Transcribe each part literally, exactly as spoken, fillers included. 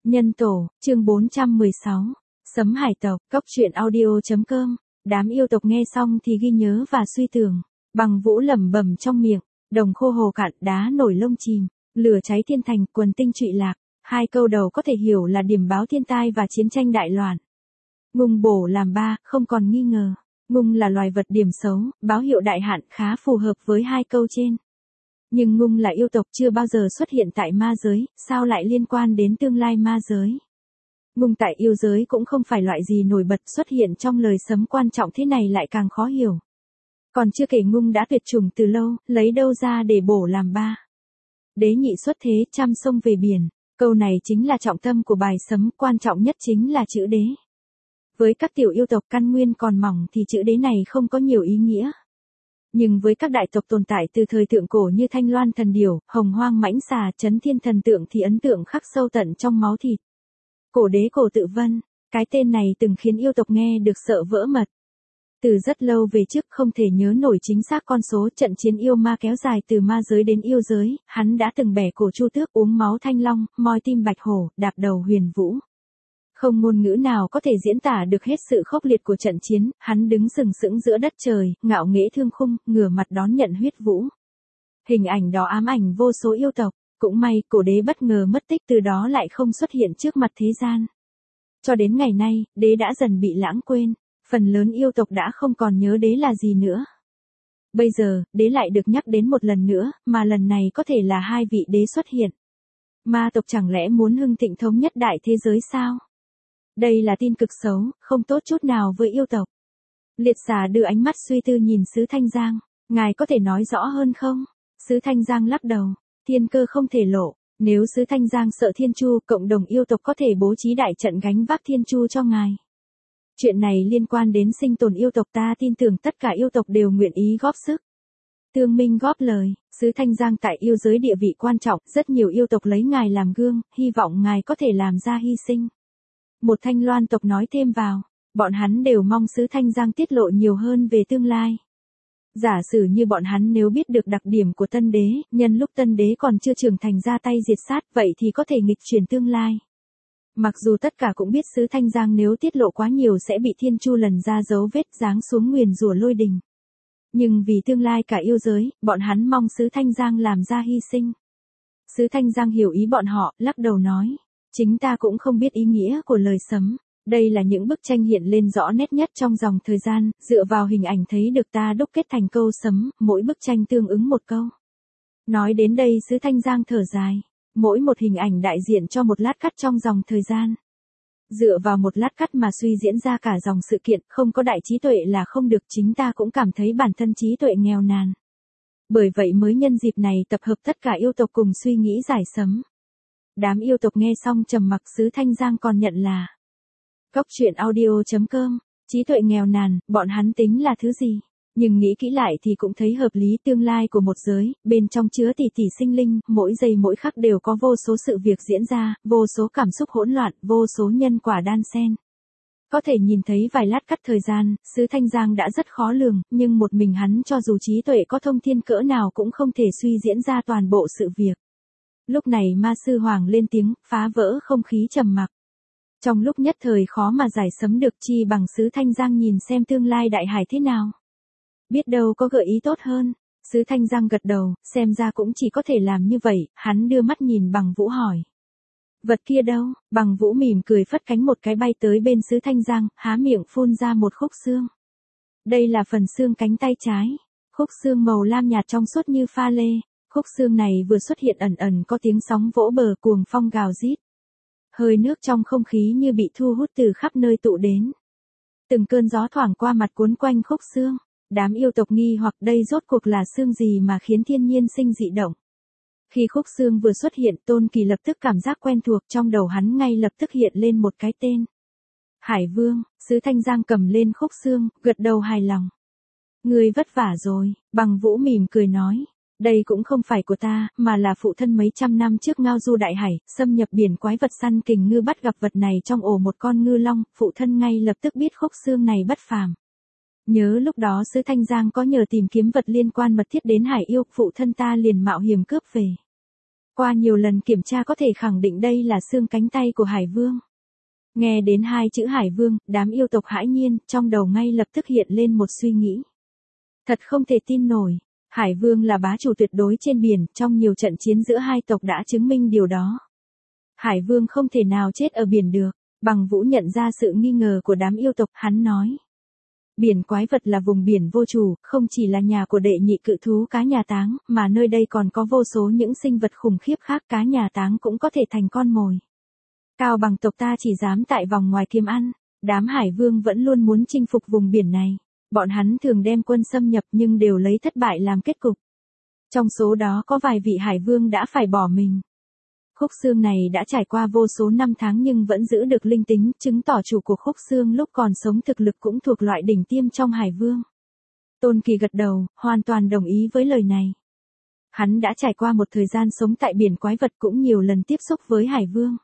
Nhân tổ, chương bốn trăm mười sáu. Sấm hải tộc, cốc truyện audio.com. Đám yêu tộc nghe xong thì ghi nhớ và suy tưởng. Bằng Vũ lẩm bẩm trong miệng, đồng khô hồ cạn, đá nổi lông chìm, lửa cháy thiên thành, quần tinh trụy lạc. Hai câu đầu có thể hiểu là điểm báo thiên tai và chiến tranh đại loạn. Ngung bổ làm ba, không còn nghi ngờ. Ngung là loài vật điểm xấu, báo hiệu đại hạn, khá phù hợp với hai câu trên. Nhưng Ngung là yêu tộc chưa bao giờ xuất hiện tại ma giới, sao lại liên quan đến tương lai ma giới? Ngung tại yêu giới cũng không phải loại gì nổi bật, xuất hiện trong lời sấm quan trọng thế này lại càng khó hiểu. Còn chưa kể Ngung đã tuyệt chủng từ lâu, lấy đâu ra để bổ làm ba? Đế nhị xuất thế, trăm sông về biển. Câu này chính là trọng tâm của bài sấm, quan trọng nhất chính là chữ đế. Với các tiểu yêu tộc căn nguyên còn mỏng thì chữ đế này không có nhiều ý nghĩa. Nhưng với các đại tộc tồn tại từ thời thượng cổ như Thanh Loan thần điểu, Hồng Hoang mãnh xà, Chấn Thiên thần tượng thì ấn tượng khắc sâu tận trong máu thịt. Cổ đế cổ tự vân, cái tên này từng khiến yêu tộc nghe được sợ vỡ mật. Từ rất lâu về trước không thể nhớ nổi chính xác con số, trận chiến yêu ma kéo dài từ ma giới đến yêu giới, hắn đã từng bẻ cổ Chu Tước, uống máu Thanh Long, moi tim Bạch Hổ, đạp đầu Huyền Vũ. Không ngôn ngữ nào có thể diễn tả được hết sự khốc liệt của trận chiến, hắn đứng sừng sững giữa đất trời, ngạo nghễ thương khung, ngửa mặt đón nhận huyết vũ. Hình ảnh đó ám ảnh vô số yêu tộc, cũng may cổ đế bất ngờ mất tích, từ đó lại không xuất hiện trước mặt thế gian. Cho đến ngày nay, đế đã dần bị lãng quên, phần lớn yêu tộc đã không còn nhớ đế là gì nữa. Bây giờ, đế lại được nhắc đến một lần nữa, mà lần này có thể là hai vị đế xuất hiện. Ma tộc chẳng lẽ muốn hưng thịnh thống nhất đại thế giới sao? Đây là tin cực xấu, không tốt chút nào với yêu tộc. Liệt xà đưa ánh mắt suy tư nhìn Sứ Thanh Giang, ngài có thể nói rõ hơn không? Sứ Thanh Giang lắc đầu, thiên cơ không thể lộ, nếu Sứ Thanh Giang sợ Thiên Chu, cộng đồng yêu tộc có thể bố trí đại trận gánh vác Thiên Chu cho ngài. Chuyện này liên quan đến sinh tồn yêu tộc, ta tin tưởng tất cả yêu tộc đều nguyện ý góp sức. Tương Minh góp lời, Sứ Thanh Giang tại yêu giới địa vị quan trọng, rất nhiều yêu tộc lấy ngài làm gương, hy vọng ngài có thể làm ra hy sinh. Một Thanh Loan tộc nói thêm vào, bọn hắn đều mong Sứ Thanh Giang tiết lộ nhiều hơn về tương lai. Giả sử như bọn hắn nếu biết được đặc điểm của tân đế, nhân lúc tân đế còn chưa trưởng thành ra tay diệt sát, vậy thì có thể nghịch chuyển tương lai. Mặc dù tất cả cũng biết Sứ Thanh Giang nếu tiết lộ quá nhiều sẽ bị Thiên Chu lần ra dấu vết, giáng xuống nguyền rủa lôi đình. Nhưng vì tương lai cả yêu giới, bọn hắn mong Sứ Thanh Giang làm ra hy sinh. Sứ Thanh Giang hiểu ý bọn họ, lắc đầu nói, chính ta cũng không biết ý nghĩa của lời sấm. Đây là những bức tranh hiện lên rõ nét nhất trong dòng thời gian, dựa vào hình ảnh thấy được ta đúc kết thành câu sấm, mỗi bức tranh tương ứng một câu. Nói đến đây Sứ Thanh Giang thở dài, mỗi một hình ảnh đại diện cho một lát cắt trong dòng thời gian. Dựa vào một lát cắt mà suy diễn ra cả dòng sự kiện, không có đại trí tuệ là không được, chính ta cũng cảm thấy bản thân trí tuệ nghèo nàn. Bởi vậy mới nhân dịp này tập hợp tất cả yêu tộc cùng suy nghĩ giải sấm. Đám yêu tộc nghe xong trầm mặc, Sứ Thanh Giang còn nhận là cốc truyện audio.com, trí tuệ nghèo nàn, bọn hắn tính là thứ gì? Nhưng nghĩ kỹ lại thì cũng thấy hợp lý, tương lai của một giới, bên trong chứa tỷ tỷ sinh linh, mỗi giây mỗi khắc đều có vô số sự việc diễn ra, vô số cảm xúc hỗn loạn, vô số nhân quả đan xen. Có thể nhìn thấy vài lát cắt thời gian, Sứ Thanh Giang đã rất khó lường, nhưng một mình hắn cho dù trí tuệ có thông thiên cỡ nào cũng không thể suy diễn ra toàn bộ sự việc. Lúc này Ma Sư Hoàng lên tiếng, phá vỡ không khí trầm mặc. Trong lúc nhất thời khó mà giải sấm được, chi bằng Sứ Thanh Giang nhìn xem tương lai đại hải thế nào. Biết đâu có gợi ý tốt hơn. Sứ Thanh Giang gật đầu, xem ra cũng chỉ có thể làm như vậy, hắn đưa mắt nhìn Bằng Vũ hỏi. Vật kia đâu? Bằng Vũ mỉm cười phất cánh một cái bay tới bên Sứ Thanh Giang, há miệng phun ra một khúc xương. Đây là phần xương cánh tay trái. Khúc xương màu lam nhạt trong suốt như pha lê. Khúc xương này vừa xuất hiện ẩn ẩn có tiếng sóng vỗ bờ, cuồng phong gào rít. Hơi nước trong không khí như bị thu hút từ khắp nơi tụ đến. Từng cơn gió thoảng qua mặt cuốn quanh khúc xương. Đám yêu tộc nghi hoặc đây rốt cuộc là xương gì mà khiến thiên nhiên sinh dị động. Khi khúc xương vừa xuất hiện, Tôn Kỳ lập tức cảm giác quen thuộc, trong đầu hắn ngay lập tức hiện lên một cái tên. Hải Vương. Sứ Thanh Giang cầm lên khúc xương, gật đầu hài lòng. Ngươi vất vả rồi, Bằng Vũ mỉm cười nói. Đây cũng không phải của ta, mà là phụ thân mấy trăm năm trước ngao du đại hải, xâm nhập biển quái vật săn kình ngư, bắt gặp vật này trong ổ một con ngư long, phụ thân ngay lập tức biết khúc xương này bất phàm. Nhớ lúc đó Sứ Thanh Giang có nhờ tìm kiếm vật liên quan mật thiết đến hải yêu, phụ thân ta liền mạo hiểm cướp về. Qua nhiều lần kiểm tra có thể khẳng định đây là xương cánh tay của Hải Vương. Nghe đến hai chữ Hải Vương, đám yêu tộc hãi nhiên, trong đầu ngay lập tức hiện lên một suy nghĩ. Thật không thể tin nổi, Hải Vương là bá chủ tuyệt đối trên biển, trong nhiều trận chiến giữa hai tộc đã chứng minh điều đó. Hải Vương không thể nào chết ở biển được. Bằng Vũ nhận ra sự nghi ngờ của đám yêu tộc, hắn nói. Biển quái vật là vùng biển vô chủ, không chỉ là nhà của đệ nhị cự thú cá nhà táng, mà nơi đây còn có vô số những sinh vật khủng khiếp khác, cá nhà táng cũng có thể thành con mồi. Cao Bằng tộc ta chỉ dám tại vòng ngoài kiếm ăn, đám Hải Vương vẫn luôn muốn chinh phục vùng biển này. Bọn hắn thường đem quân xâm nhập nhưng đều lấy thất bại làm kết cục. Trong số đó có vài vị Hải Vương đã phải bỏ mình. Khúc xương này đã trải qua vô số năm tháng nhưng vẫn giữ được linh tính, chứng tỏ chủ của khúc xương lúc còn sống thực lực cũng thuộc loại đỉnh tiêm trong Hải Vương. Tôn Kỳ gật đầu, hoàn toàn đồng ý với lời này. Hắn đã trải qua một thời gian sống tại biển quái vật, cũng nhiều lần tiếp xúc với Hải Vương.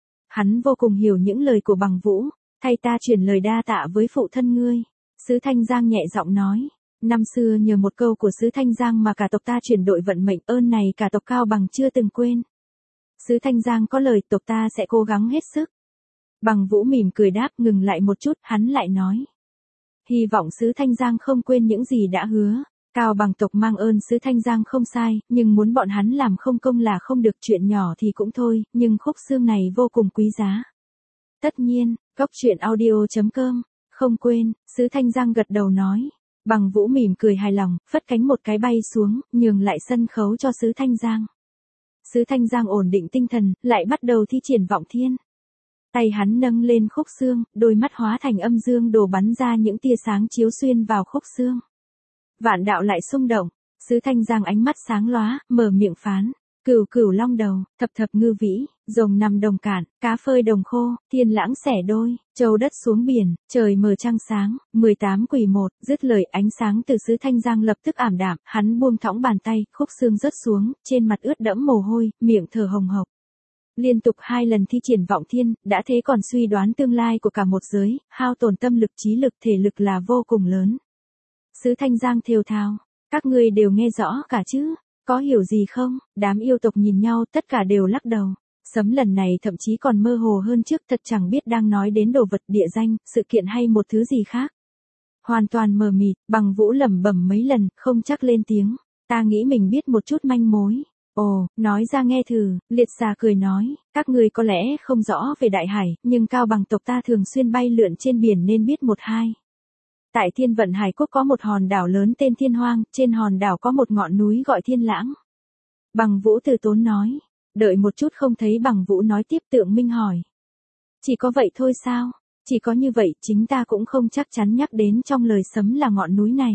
Hắn vô cùng hiểu những lời của Bằng Vũ, thay ta truyền lời đa tạ với phụ thân ngươi. Sứ Thanh Giang nhẹ giọng nói, năm xưa nhờ một câu của Sứ Thanh Giang mà cả tộc ta chuyển đổi vận mệnh, ơn này cả tộc Cao Bằng chưa từng quên. Sứ Thanh Giang có lời, tộc ta sẽ cố gắng hết sức. Bằng Vũ mỉm cười đáp, ngừng lại một chút, hắn lại nói. Hy vọng Sứ Thanh Giang không quên những gì đã hứa. Cao Bằng tộc mang ơn Sứ Thanh Giang không sai, nhưng muốn bọn hắn làm không công là không được, chuyện nhỏ thì cũng thôi, nhưng khúc xương này vô cùng quý giá. Tất nhiên, cốc truyện audio chấm com, không quên, Sứ Thanh Giang gật đầu nói. Bằng Vũ mỉm cười hài lòng, phất cánh một cái bay xuống, nhường lại sân khấu cho Sứ Thanh Giang. Sứ Thanh Giang ổn định tinh thần, lại bắt đầu thi triển vọng thiên. Tay hắn nâng lên khúc xương, đôi mắt hóa thành âm dương đồ bắn ra những tia sáng chiếu xuyên vào khúc xương. Vạn đạo lại xung động, Sứ Thanh Giang ánh mắt sáng lóa, mở miệng phán. Cửu cửu long đầu, thập thập ngư vĩ, rồng nằm đồng cạn, cá phơi đồng khô, thiên lãng xẻ đôi, châu đất xuống biển, trời mờ trăng sáng, mười tám quỷ một, dứt lời ánh sáng từ Sứ Thanh Giang lập tức ảm đạm, hắn buông thõng bàn tay, khúc xương rớt xuống, trên mặt ướt đẫm mồ hôi, miệng thở hồng hộc. Liên tục hai lần thi triển vọng thiên, đã thế còn suy đoán tương lai của cả một giới, hao tổn tâm lực trí lực thể lực là vô cùng lớn. Sứ Thanh Giang thều thào, các ngươi đều nghe rõ cả chứ? Có hiểu gì không? Đám yêu tộc nhìn nhau, tất cả đều lắc đầu. Sấm lần này thậm chí còn mơ hồ hơn trước, thật chẳng biết đang nói đến đồ vật, địa danh, sự kiện hay một thứ gì khác. Hoàn toàn mờ mịt, Bằng Vũ lẩm bẩm mấy lần, không chắc lên tiếng. Ta nghĩ mình biết một chút manh mối. Ồ, nói ra nghe thử, liệt xà cười nói, các người có lẽ không rõ về đại hải, nhưng Cao Bằng tộc ta thường xuyên bay lượn trên biển nên biết một hai. Tại Thiên Vận Hải Quốc có một hòn đảo lớn tên Thiên Hoang, trên hòn đảo có một ngọn núi gọi Thiên Lãng. Bằng Vũ từ tốn nói, đợi một chút không thấy Bằng Vũ nói tiếp, Tượng Minh hỏi. Chỉ có vậy thôi sao? Chỉ có như vậy, chính ta cũng không chắc chắn nhắc đến trong lời sấm là ngọn núi này.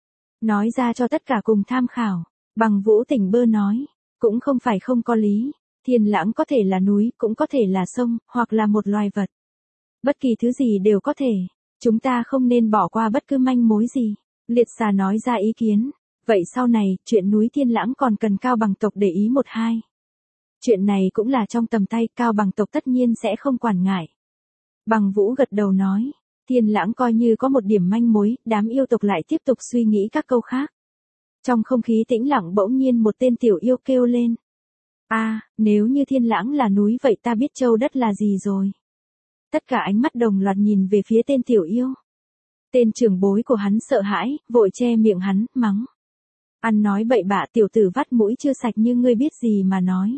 Nói ra cho tất cả cùng tham khảo. Bằng Vũ tỉnh bơ nói, cũng không phải không có lý. Thiên Lãng có thể là núi, cũng có thể là sông, hoặc là một loài vật. Bất kỳ thứ gì đều có thể. Chúng ta không nên bỏ qua bất cứ manh mối gì. Liệt xà nói ra ý kiến. Vậy sau này, chuyện núi Thiên Lãng còn cần Cao Bằng tộc để ý một hai. Chuyện này cũng là trong tầm tay, Cao Bằng tộc tất nhiên sẽ không quản ngại. Bằng Vũ gật đầu nói, Thiên Lãng coi như có một điểm manh mối, đám yêu tộc lại tiếp tục suy nghĩ các câu khác. Trong không khí tĩnh lặng bỗng nhiên một tên tiểu yêu kêu lên. A, à, nếu như Thiên Lãng là núi vậy ta biết châu đất là gì rồi. Tất cả ánh mắt đồng loạt nhìn về phía tên tiểu yêu. Tên trưởng bối của hắn sợ hãi, vội che miệng hắn, mắng. Ăn nói bậy bạ, tiểu tử vắt mũi chưa sạch như ngươi biết gì mà nói.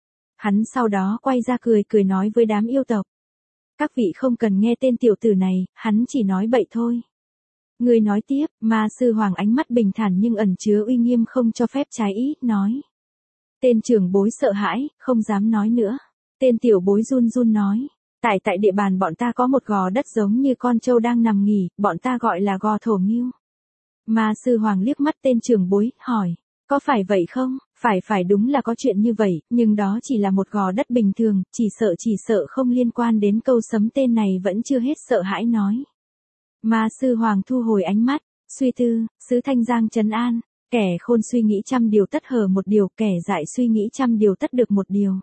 Hắn sau đó quay ra cười cười nói với đám yêu tộc. Các vị không cần nghe tên tiểu tử này, hắn chỉ nói bậy thôi. Người nói tiếp, Ma Sư Hoàng ánh mắt bình thản nhưng ẩn chứa uy nghiêm không cho phép trái ý, nói. Tên trưởng bối sợ hãi, không dám nói nữa. Tên tiểu bối run run nói. Tại tại địa bàn bọn ta có một gò đất giống như con trâu đang nằm nghỉ, bọn ta gọi là gò thổ ngưu. Ma Sư Hoàng liếc mắt tên trưởng bối, hỏi. Có phải vậy không? Phải phải đúng là có chuyện như vậy, nhưng đó chỉ là một gò đất bình thường, chỉ sợ chỉ sợ không liên quan đến câu sấm, tên này vẫn chưa hết sợ hãi nói. Ma Sư Hoàng thu hồi ánh mắt, suy tư, Sứ Thanh Giang trấn an, kẻ khôn suy nghĩ trăm điều tất hở một điều, kẻ dại suy nghĩ trăm điều tất được một điều.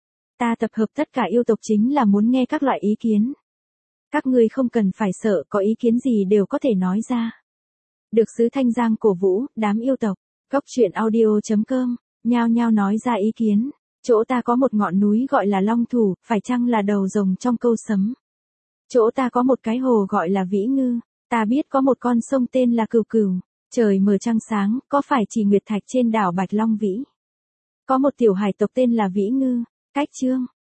Ta tập hợp tất cả yêu tộc chính là muốn nghe các loại ý kiến. Các ngươi không cần phải sợ, có ý kiến gì đều có thể nói ra. Được Sứ Thanh Giang cổ vũ, đám yêu tộc, cốc truyện audio chấm com, nhao nhao nói ra ý kiến. Chỗ ta có một ngọn núi gọi là Long Thủ, phải chăng là đầu rồng trong câu sấm? Chỗ ta có một cái hồ gọi là Vĩ Ngư, ta biết có một con sông tên là Cửu Cửu, trời mờ trăng sáng, có phải chỉ nguyệt thạch trên đảo Bạch Long Vĩ? Có một tiểu hải tộc tên là Vĩ Ngư, cách chương.